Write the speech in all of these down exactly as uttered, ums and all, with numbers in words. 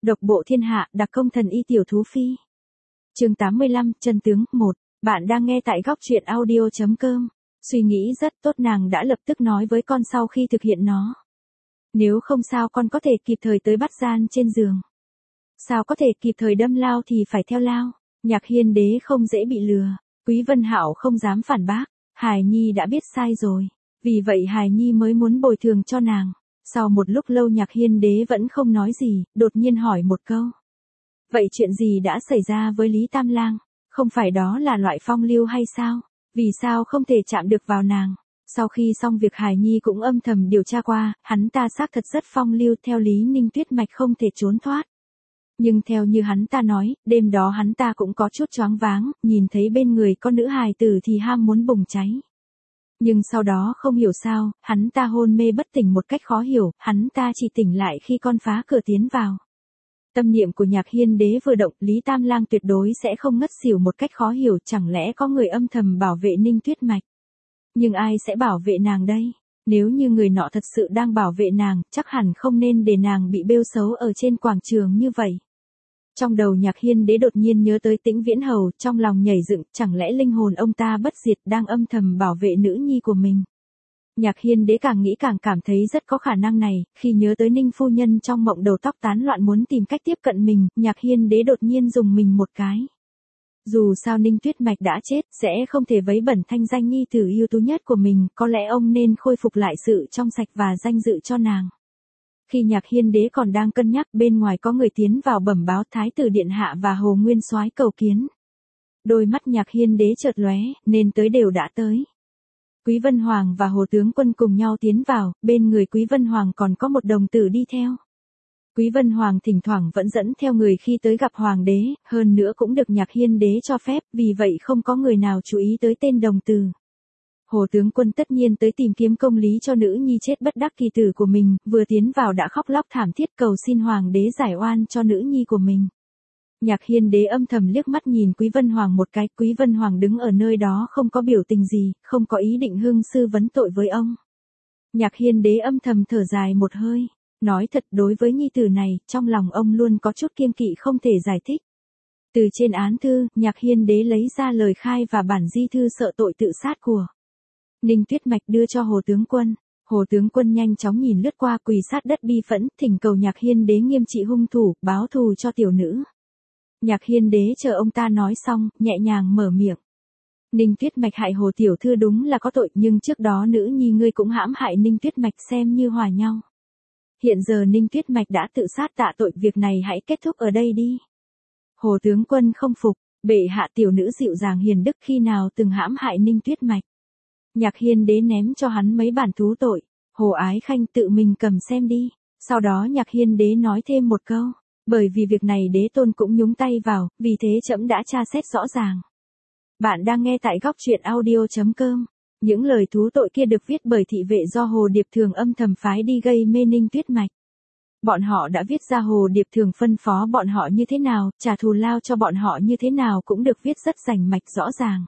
Độc bộ thiên hạ, đặc công thần y tiểu thú phi. Chương tám mươi lăm, chân tướng, một. Bạn đang nghe tại góc truyện audio chấm com. Suy nghĩ rất tốt, nàng đã lập tức nói với con sau khi thực hiện nó. Nếu không sao con có thể kịp thời tới bắt gian trên giường. Sao có thể kịp thời đâm lao thì phải theo lao. Nhạc Hiên Đế không dễ bị lừa. Quý Vân Hạo không dám phản bác. Hài Nhi đã biết sai rồi. Vì vậy Hài Nhi mới muốn bồi thường cho nàng. Sau một lúc lâu Nhạc Hiên Đế vẫn không nói gì, đột nhiên hỏi một câu. Vậy chuyện gì đã xảy ra với Lý Tam Lang? Không phải đó là loại phong lưu hay sao? Vì sao không thể chạm được vào nàng? Sau khi xong việc Hài Nhi cũng âm thầm điều tra qua, hắn ta xác thật rất phong lưu, theo Lý Ninh Tuyết Mạch không thể trốn thoát. Nhưng theo như hắn ta nói, đêm đó hắn ta cũng có chút choáng váng, nhìn thấy bên người có nữ hài tử thì ham muốn bùng cháy. Nhưng sau đó không hiểu sao, hắn ta hôn mê bất tỉnh một cách khó hiểu, hắn ta chỉ tỉnh lại khi con phá cửa tiến vào. Tâm niệm của Nhạc Hiên Đế vừa động, Lý Tam Lang tuyệt đối sẽ không ngất xỉu một cách khó hiểu, chẳng lẽ có người âm thầm bảo vệ Ninh Tuyết Mạch. Nhưng ai sẽ bảo vệ nàng đây? Nếu như người nọ thật sự đang bảo vệ nàng, chắc hẳn không nên để nàng bị bêu xấu ở trên quảng trường như vậy. Trong đầu Nhạc Hiên Đế đột nhiên nhớ tới Tĩnh Viễn Hầu, trong lòng nhảy dựng, chẳng lẽ linh hồn ông ta bất diệt đang âm thầm bảo vệ nữ nhi của mình. Nhạc Hiên Đế càng nghĩ càng cảm thấy rất có khả năng này, khi nhớ tới Ninh phu nhân trong mộng đầu tóc tán loạn muốn tìm cách tiếp cận mình, Nhạc Hiên Đế đột nhiên dùng mình một cái. Dù sao Ninh Tuyết Mạch đã chết, sẽ không thể vấy bẩn thanh danh nhi tử ưu tú nhất của mình, có lẽ ông nên khôi phục lại sự trong sạch và danh dự cho nàng. Khi Nhạc Hiên Đế còn đang cân nhắc, bên ngoài có người tiến vào bẩm báo Thái tử Điện Hạ và Hồ Nguyên Soái cầu kiến. Đôi mắt Nhạc Hiên Đế chợt lóe, nên tới đều đã tới. Quý Vân Hoàng và Hồ Tướng Quân cùng nhau tiến vào, bên người Quý Vân Hoàng còn có một đồng tử đi theo. Quý Vân Hoàng thỉnh thoảng vẫn dẫn theo người khi tới gặp Hoàng đế, hơn nữa cũng được Nhạc Hiên Đế cho phép, vì vậy không có người nào chú ý tới tên đồng tử. Hồ Tướng Quân tất nhiên tới tìm kiếm công lý cho nữ nhi chết bất đắc kỳ tử của mình, vừa tiến vào đã khóc lóc thảm thiết cầu xin Hoàng đế giải oan cho nữ nhi của mình. Nhạc Hiên Đế âm thầm liếc mắt nhìn Quý Vân Hoàng một cái, Quý Vân Hoàng đứng ở nơi đó không có biểu tình gì, không có ý định hương sư vấn tội với ông. Nhạc Hiên Đế âm thầm thở dài một hơi, nói thật đối với nhi tử này, trong lòng ông luôn có chút kiêng kỵ không thể giải thích. Từ trên án thư, Nhạc Hiên Đế lấy ra lời khai và bản di thư sợ tội tự sát của Ninh Tuyết Mạch đưa cho Hồ Tướng Quân. Hồ Tướng Quân nhanh chóng nhìn lướt qua, quỳ sát đất bi phẫn, thỉnh cầu Nhạc Hiên Đế nghiêm trị hung thủ, báo thù cho tiểu nữ. Nhạc Hiên Đế chờ ông ta nói xong, nhẹ nhàng mở miệng. Ninh Tuyết Mạch hại Hồ tiểu thư đúng là có tội, nhưng trước đó nữ nhi ngươi cũng hãm hại Ninh Tuyết Mạch xem như hòa nhau. Hiện giờ Ninh Tuyết Mạch đã tự sát tạ tội, việc này hãy kết thúc ở đây đi. Hồ Tướng Quân không phục, bệ hạ tiểu nữ dịu dàng hiền đức khi nào từng hãm hại Ninh Tuyết Mạch. Nhạc Hiên Đế ném cho hắn mấy bản thú tội, Hồ Ái Khanh tự mình cầm xem đi. Sau đó Nhạc Hiên Đế nói thêm một câu, bởi vì việc này đế tôn cũng nhúng tay vào, vì thế trẫm đã tra xét rõ ràng. Bạn đang nghe tại góc truyện audio chấm com. Những lời thú tội kia được viết bởi thị vệ do Hồ Điệp Thường âm thầm phái đi gây mê Ninh Tuyết Mạch. Bọn họ đã viết ra Hồ Điệp Thường phân phó bọn họ như thế nào, trả thù lao cho bọn họ như thế nào cũng được viết rất rành mạch rõ ràng.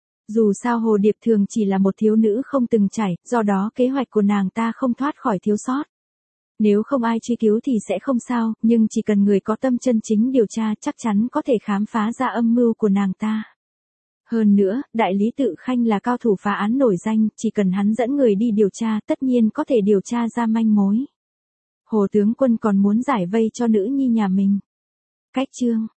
Dù sao Hồ Điệp Thường chỉ là một thiếu nữ không từng trải, do đó kế hoạch của nàng ta không thoát khỏi thiếu sót. Nếu không ai truy cứu thì sẽ không sao, nhưng chỉ cần người có tâm chân chính điều tra chắc chắn có thể khám phá ra âm mưu của nàng ta. Hơn nữa, Đại Lý Tự Khanh là cao thủ phá án nổi danh, chỉ cần hắn dẫn người đi điều tra tất nhiên có thể điều tra ra manh mối. Hồ Tướng Quân còn muốn giải vây cho nữ nhi nhà mình. Cách chương